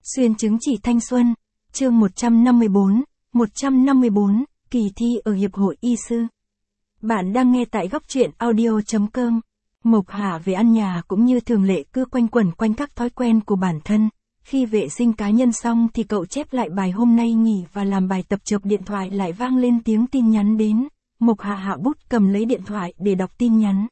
Xuyên chứng chỉ thanh xuân, chương 154, kỳ thi ở Hiệp hội Y sư. Bạn đang nghe tại góc truyện audio.com. Mộc Hạ về ăn nhà cũng như thường lệ cứ quanh quẩn quanh các thói quen của bản thân. Khi vệ sinh cá nhân xong thì cậu chép lại bài hôm nay nghỉ và làm bài tập, chợp điện thoại lại vang lên tiếng tin nhắn đến. Mộc Hạ hạ bút cầm lấy điện thoại để đọc tin nhắn.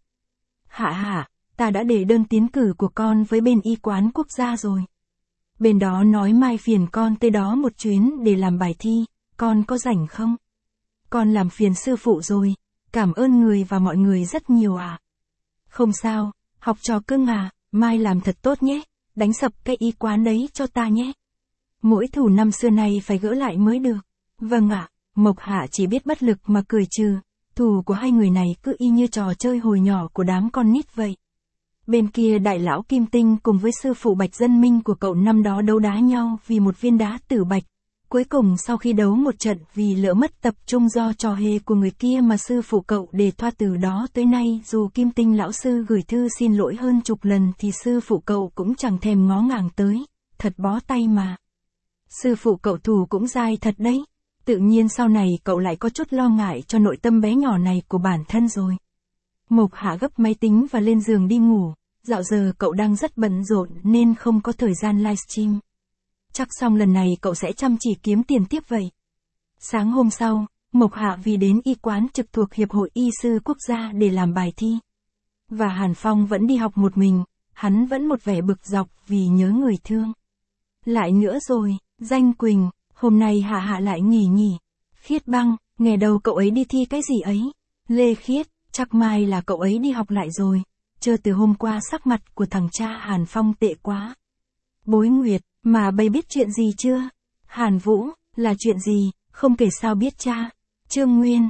Hạ, ta đã để đơn tiến cử của con với bên y quán quốc gia rồi. Bên đó nói mai phiền con tới đó một chuyến để làm bài thi, con có rảnh không? Con làm phiền sư phụ rồi, cảm ơn người và mọi người rất nhiều à. Không sao, học trò cưng à, mai làm thật tốt nhé, đánh sập cái y quán đấy cho ta nhé. Mỗi thù năm xưa này phải gỡ lại mới được. Vâng ạ, Mộc Hạ chỉ biết bất lực mà cười trừ, thù của hai người này cứ y như trò chơi hồi nhỏ của đám con nít vậy. Bên kia đại lão Kim Tinh cùng với sư phụ Bạch Dân Minh của cậu năm đó đấu đá nhau vì một viên đá tử bạch. Cuối cùng sau khi đấu một trận vì lỡ mất tập trung do trò hề của người kia mà sư phụ cậu để thoa, từ đó tới nay dù Kim Tinh lão sư gửi thư xin lỗi hơn chục lần thì sư phụ cậu cũng chẳng thèm ngó ngàng tới, thật bó tay mà. Sư phụ cậu thù cũng dai thật đấy, tự nhiên sau này cậu lại có chút lo ngại cho nội tâm bé nhỏ này của bản thân rồi. Mộc Hạ gấp máy tính và lên giường đi ngủ, dạo giờ cậu đang rất bận rộn nên không có thời gian livestream. Chắc xong lần này cậu sẽ chăm chỉ kiếm tiền tiếp vậy. Sáng hôm sau, Mộc Hạ vì đến y quán trực thuộc Hiệp hội Y sư quốc gia để làm bài thi. Và Hàn Phong vẫn đi học một mình, hắn vẫn một vẻ bực dọc vì nhớ người thương. Lại nữa rồi, Danh Quỳnh, hôm nay Hạ lại nghỉ. Khiết Băng, nghe đâu cậu ấy đi thi cái gì ấy. Lê Khiết, chắc mai là cậu ấy đi học lại rồi. Chờ từ hôm qua sắc mặt của thằng cha Hàn Phong tệ quá. Bối Nguyệt, mà bây biết chuyện gì chưa? Hàn Vũ, là chuyện gì, không kể sao biết cha. Trương Nguyên,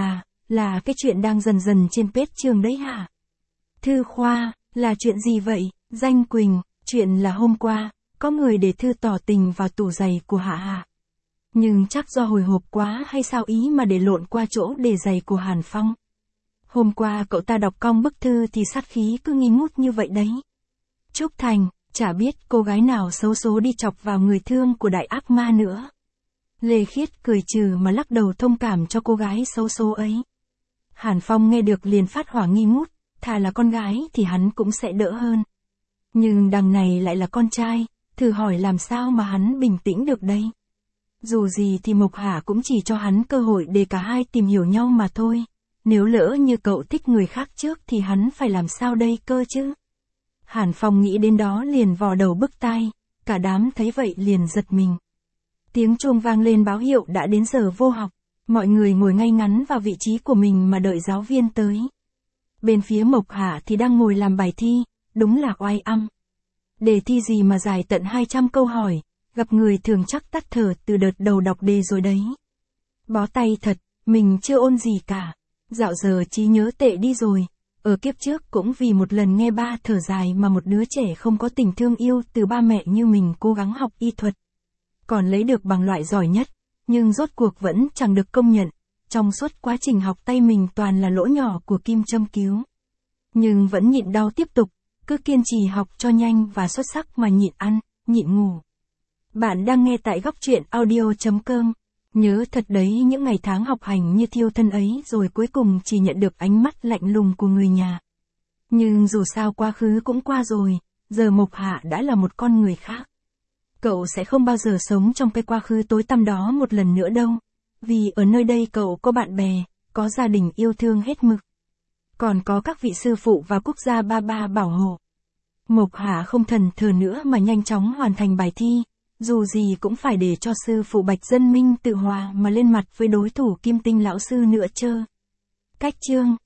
là cái chuyện đang dần trên page trường đấy hả? Thư Khoa, là chuyện gì vậy? Danh Quỳnh, chuyện là hôm qua, có người để thư tỏ tình vào tủ giày của Hạ. Nhưng chắc do hồi hộp quá hay sao ý mà để lộn qua chỗ để giày của Hàn Phong. Hôm qua cậu ta đọc cong bức thư thì sát khí cứ nghi ngút như vậy đấy. Trúc Thành, chả biết cô gái nào xấu số đi chọc vào người thương của đại ác ma nữa. Lê Khiết cười trừ mà lắc đầu thông cảm cho cô gái xấu số ấy. Hàn Phong nghe được liền phát hỏa nghi ngút, thà là con gái thì hắn cũng sẽ đỡ hơn. Nhưng đằng này lại là con trai, thử hỏi làm sao mà hắn bình tĩnh được đây. Dù gì thì Mộc Hạ cũng chỉ cho hắn cơ hội để cả hai tìm hiểu nhau mà thôi. Nếu lỡ như cậu thích người khác trước thì hắn phải làm sao đây cơ chứ? Hàn Phong nghĩ đến đó liền vò đầu bứt tai, cả đám thấy vậy liền giật mình. Tiếng chuông vang lên báo hiệu đã đến giờ vô học, mọi người ngồi ngay ngắn vào vị trí của mình mà đợi giáo viên tới. Bên phía Mộc Hạ thì đang ngồi làm bài thi, đúng là oai âm. Đề thi gì mà dài tận 200 câu hỏi, gặp người thường chắc tắt thở từ đợt đầu đọc đề rồi đấy. Bó tay thật, mình chưa ôn gì cả. Dạo giờ trí nhớ tệ đi rồi, ở kiếp trước cũng vì một lần nghe ba thở dài mà một đứa trẻ không có tình thương yêu từ ba mẹ như mình cố gắng học y thuật. Còn lấy được bằng loại giỏi nhất, nhưng rốt cuộc vẫn chẳng được công nhận, trong suốt quá trình học tay mình toàn là lỗ nhỏ của kim châm cứu. Nhưng vẫn nhịn đau tiếp tục, cứ kiên trì học cho nhanh và xuất sắc mà nhịn ăn, nhịn ngủ. Bạn đang nghe tại góc truyện audio.com. Nhớ thật đấy những ngày tháng học hành như thiêu thân ấy rồi cuối cùng chỉ nhận được ánh mắt lạnh lùng của người nhà. Nhưng dù sao quá khứ cũng qua rồi, giờ Mộc Hạ đã là một con người khác. Cậu sẽ không bao giờ sống trong cái quá khứ tối tăm đó một lần nữa đâu. Vì ở nơi đây cậu có bạn bè, có gia đình yêu thương hết mực. Còn có các vị sư phụ và quốc gia ba bảo hộ. Mộc Hạ không thần thờ nữa mà nhanh chóng hoàn thành bài thi. Dù gì cũng phải để cho sư phụ Bạch Dân Minh tự hòa mà lên mặt với đối thủ Kim Tinh lão sư nữa chơ. Cách chương